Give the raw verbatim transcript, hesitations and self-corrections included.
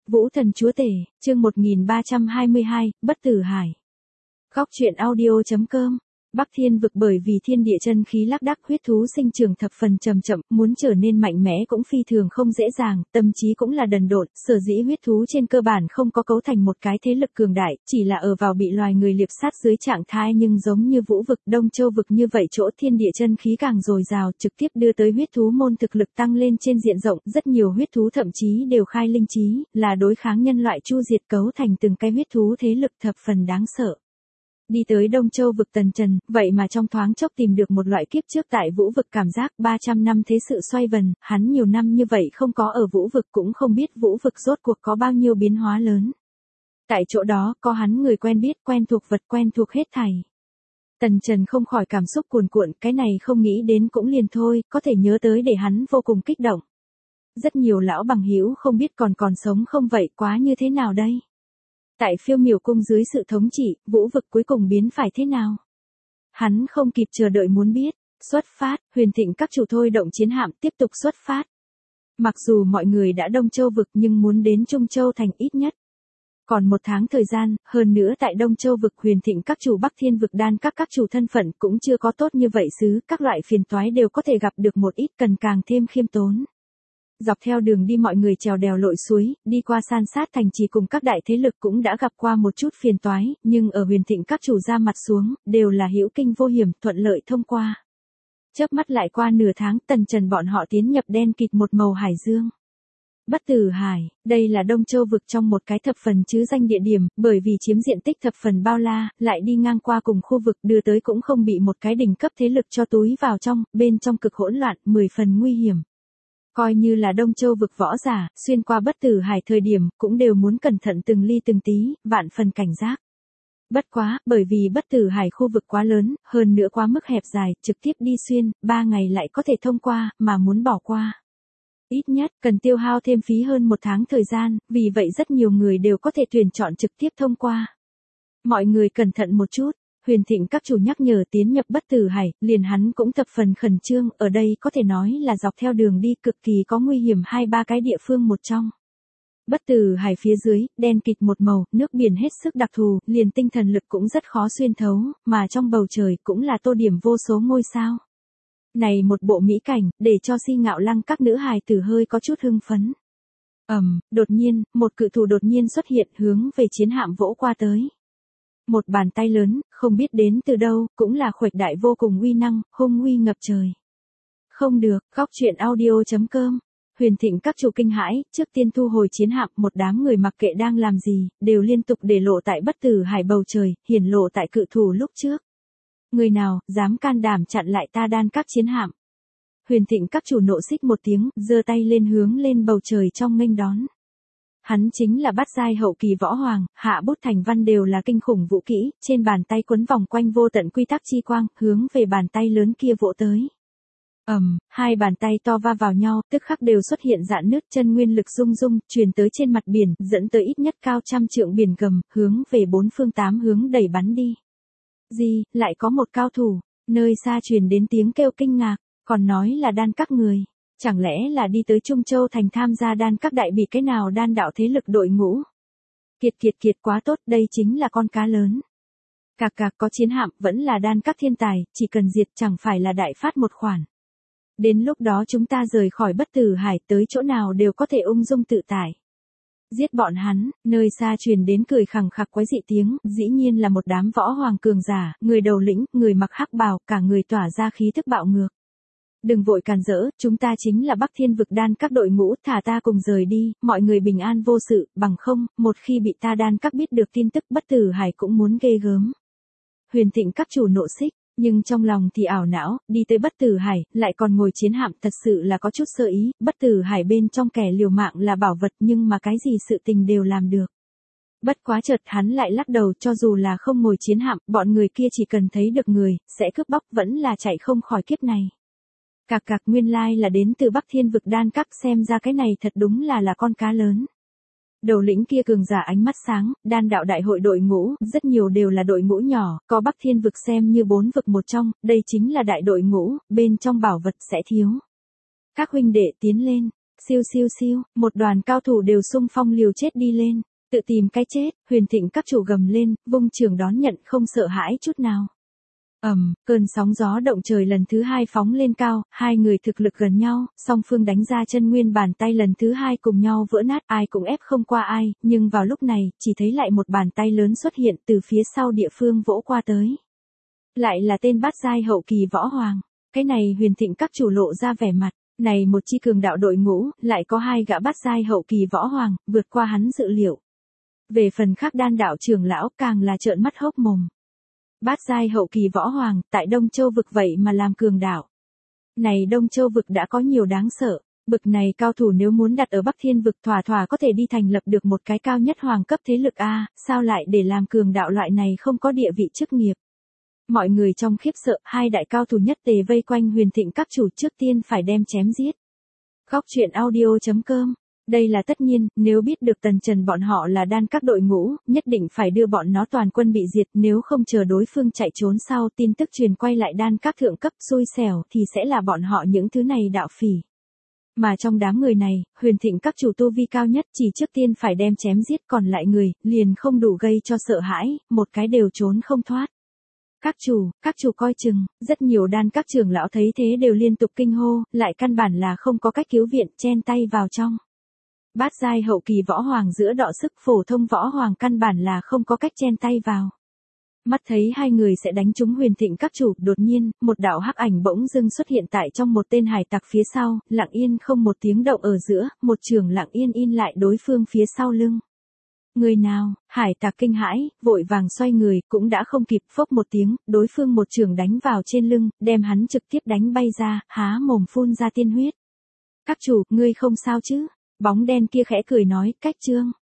Vũ Thần Chúa Tể, chương một nghìn ba trăm hai mươi hai, Bất Tử Hải. Góc truyện audio chấm com. Bắc Thiên vực bởi vì thiên địa chân khí lác đác, huyết thú sinh trưởng thập phần chậm chậm, muốn trở nên mạnh mẽ cũng phi thường không dễ dàng, tâm trí cũng là đần độn, sở dĩ huyết thú trên cơ bản không có cấu thành một cái thế lực cường đại, chỉ là ở vào bị loài người liệp sát dưới trạng thái, nhưng giống như Vũ vực, Đông Châu vực như vậy chỗ thiên địa chân khí càng dồi dào, trực tiếp đưa tới huyết thú môn thực lực tăng lên trên diện rộng, rất nhiều huyết thú thậm chí đều khai linh trí, là đối kháng nhân loại chu diệt, cấu thành từng cái huyết thú thế lực thập phần đáng sợ. Đi tới Đông Châu vực Tần Trần, vậy mà trong thoáng chốc tìm được một loại kiếp trước tại Vũ vực cảm giác ba trăm năm thế sự xoay vần, hắn nhiều năm như vậy không có ở Vũ vực cũng không biết Vũ vực rốt cuộc có bao nhiêu biến hóa lớn. Tại chỗ đó, có hắn người quen biết, quen thuộc vật, quen thuộc hết thảy. Tần Trần không khỏi cảm xúc cuồn cuộn, cái này không nghĩ đến cũng liền thôi, có thể nhớ tới để hắn vô cùng kích động. Rất nhiều lão bằng hữu không biết còn còn sống không vậy, quá như thế nào đây? Tại Phiêu Miểu cung dưới sự thống trị, Vũ vực cuối cùng biến phải thế nào? Hắn không kịp chờ đợi muốn biết. Xuất phát, Huyền Thịnh các chủ thôi động chiến hạm tiếp tục xuất phát. Mặc dù mọi người đã Đông Châu vực nhưng muốn đến Trung Châu thành ít nhất. Còn một tháng thời gian, hơn nữa tại Đông Châu vực Huyền Thịnh các chủ Bắc Thiên vực đan các các chủ thân phận cũng chưa có tốt như vậy xứ, các loại phiền toái đều có thể gặp được một ít, cần càng thêm khiêm tốn. Dọc theo đường đi mọi người trèo đèo lội suối, đi qua san sát thành trì cùng các đại thế lực cũng đã gặp qua một chút phiền toái, nhưng ở Huyền Thịnh các chủ ra mặt xuống, đều là hữu kinh vô hiểm, thuận lợi thông qua. Chớp mắt lại qua nửa tháng, Tần Trần bọn họ tiến nhập đen kịt một màu hải dương. Bất Tử Hải, đây là Đông Châu vực trong một cái thập phần chứ danh địa điểm, bởi vì chiếm diện tích thập phần bao la, lại đi ngang qua cùng khu vực, đưa tới cũng không bị một cái đỉnh cấp thế lực cho túi vào trong, bên trong cực hỗn loạn, mười phần nguy hiểm. Coi như là Đông Châu vực võ giả, xuyên qua Bất Tử Hải thời điểm, cũng đều muốn cẩn thận từng ly từng tí, vạn phần cảnh giác. Bất quá, bởi vì Bất Tử Hải khu vực quá lớn, hơn nữa quá mức hẹp dài, trực tiếp đi xuyên, ba ngày lại có thể thông qua, mà muốn bỏ qua. Ít nhất, cần tiêu hao thêm phí hơn một tháng thời gian, vì vậy rất nhiều người đều có thể tuyển chọn trực tiếp thông qua. Mọi người cẩn thận một chút. Huyền Thịnh các chủ nhắc nhở tiến nhập Bất Tử Hải, liền hắn cũng thập phần khẩn trương, ở đây có thể nói là dọc theo đường đi cực kỳ có nguy hiểm hai ba cái địa phương một trong. Bất Tử Hải phía dưới, đen kịt một màu, nước biển hết sức đặc thù, liền tinh thần lực cũng rất khó xuyên thấu, mà trong bầu trời cũng là tô điểm vô số ngôi sao. Này một bộ mỹ cảnh, để cho Si Ngạo Lăng các nữ hài tử hơi có chút hưng phấn. Ầm, um, đột nhiên, một cự thủ đột nhiên xuất hiện hướng về chiến hạm vỗ qua tới. Một bàn tay lớn, không biết đến từ đâu, cũng là khuếch đại vô cùng uy năng, hung uy ngập trời. Không được, góc truyện audio chấm com. Huyền Thịnh các chủ kinh hãi, trước tiên thu hồi chiến hạm, một đám người mặc kệ đang làm gì, đều liên tục để lộ tại Bất Tử Hải bầu trời, hiển lộ tại cự thủ lúc trước. Người nào, dám can đảm chặn lại ta đan các chiến hạm. Huyền Thịnh các chủ nộ xích một tiếng, giơ tay lên hướng lên bầu trời trong nghênh đón. Hắn chính là bát giai hậu kỳ võ hoàng, hạ bút thành văn đều là kinh khủng vũ kỹ, trên bàn tay quấn vòng quanh vô tận quy tắc chi quang, hướng về bàn tay lớn kia vỗ tới. Ầm, um, hai bàn tay to va vào nhau, tức khắc đều xuất hiện rạn nứt, chân nguyên lực rung rung, truyền tới trên mặt biển, dẫn tới ít nhất cao trăm trượng biển gầm, hướng về bốn phương tám hướng đẩy bắn đi. Gì, lại có một cao thủ, nơi xa truyền đến tiếng kêu kinh ngạc, còn nói là đan các người. Chẳng lẽ là đi tới Trung Châu thành tham gia đan các đại bị cái nào đan đạo thế lực đội ngũ? Kiệt kiệt kiệt quá tốt, đây chính là con cá lớn. Cạc cạc có chiến hạm, vẫn là đan các thiên tài, chỉ cần diệt chẳng phải là đại phát một khoản. Đến lúc đó chúng ta rời khỏi Bất Tử Hải tới chỗ nào đều có thể ung dung tự tại. Giết bọn hắn, nơi xa truyền đến cười khằng khặc quái dị tiếng, dĩ nhiên là một đám võ hoàng cường giả, người đầu lĩnh, người mặc hắc bào, cả người tỏa ra khí thức bạo ngược. Đừng vội càn rỡ, chúng ta chính là Bắc Thiên vực đan các đội ngũ, thả ta cùng rời đi, mọi người bình an vô sự, bằng không, một khi bị ta đan các biết được tin tức Bất Tử Hải cũng muốn ghê gớm. Huyền Thịnh các chủ nộ xích, nhưng trong lòng thì ảo não, đi tới Bất Tử Hải, lại còn ngồi chiến hạm, thật sự là có chút sơ ý, Bất Tử Hải bên trong kẻ liều mạng là bảo vật nhưng mà cái gì sự tình đều làm được. Bất quá chợt hắn lại lắc đầu, cho dù là không ngồi chiến hạm, bọn người kia chỉ cần thấy được người, sẽ cướp bóc, vẫn là chạy không khỏi kiếp này. Cạc cạc, nguyên lai là đến từ Bắc Thiên vực đan các, xem ra cái này thật đúng là là con cá lớn. Đầu lĩnh kia cường giả ánh mắt sáng, đan đạo đại hội đội ngũ, rất nhiều đều là đội ngũ nhỏ, có Bắc Thiên vực xem như bốn vực một trong, đây chính là đại đội ngũ, bên trong bảo vật sẽ thiếu. Các huynh đệ tiến lên, Siêu siêu siêu, một đoàn cao thủ đều xung phong liều chết đi lên, tự tìm cái chết, Huyền Thịnh các chủ gầm lên, vung trường đón nhận không sợ hãi chút nào. Ầm, cơn sóng gió động trời lần thứ hai phóng lên cao, hai người thực lực gần nhau, song phương đánh ra chân nguyên bàn tay lần thứ hai cùng nhau vỡ nát, ai cũng ép không qua ai, nhưng vào lúc này, chỉ thấy lại một bàn tay lớn xuất hiện từ phía sau địa phương vỗ qua tới. Lại là tên bát giai hậu kỳ võ hoàng, cái này Huyền Thịnh các chủ lộ ra vẻ mặt, này một chi cường đạo đội ngũ, lại có hai gã bát giai hậu kỳ võ hoàng, vượt qua hắn dự liệu. Về phần khác đan đạo trưởng lão càng là trợn mắt hốc mồm. Bát giai hậu kỳ võ hoàng, tại Đông Châu vực vậy mà làm cường đạo. Này Đông Châu vực đã có nhiều đáng sợ, bực này cao thủ nếu muốn đặt ở Bắc Thiên vực thỏa thỏa có thể đi thành lập được một cái cao nhất hoàng cấp thế lực a, sao lại để làm cường đạo loại này không có địa vị chức nghiệp. Mọi người trong khiếp sợ, hai đại cao thủ nhất tề vây quanh Huyền Thịnh các chủ trước tiên phải đem chém giết. Góc truyện audio chấm com. Đây là tất nhiên, nếu biết được Tần Trần bọn họ là đan các đội ngũ, nhất định phải đưa bọn nó toàn quân bị diệt, nếu không chờ đối phương chạy trốn sau tin tức truyền quay lại đan các thượng cấp xui xẻo thì sẽ là bọn họ những thứ này đạo phỉ. Mà trong đám người này, Huyền Thịnh các chủ tu vi cao nhất chỉ trước tiên phải đem chém giết, còn lại người, liền không đủ gây cho sợ hãi, một cái đều trốn không thoát. Các chủ, các chủ coi chừng, rất nhiều đan các trưởng lão thấy thế đều liên tục kinh hô, lại căn bản là không có cách cứu viện, chen tay vào trong. Bát giai hậu kỳ võ hoàng giữa đọ sức, phổ thông võ hoàng căn bản là không có cách chen tay vào. Mắt thấy hai người sẽ đánh trúng Huyền Thịnh các chủ, đột nhiên, một đạo hắc ảnh bỗng dưng xuất hiện tại trong một tên hải tặc phía sau, lặng yên không một tiếng động ở giữa, một trường lặng yên in lại đối phương phía sau lưng. Người nào, hải tặc kinh hãi, vội vàng xoay người, cũng đã không kịp, phốc một tiếng, đối phương một trường đánh vào trên lưng, đem hắn trực tiếp đánh bay ra, há mồm phun ra tiên huyết. Các chủ, ngươi không sao chứ? Bóng đen kia khẽ cười nói, cách trương.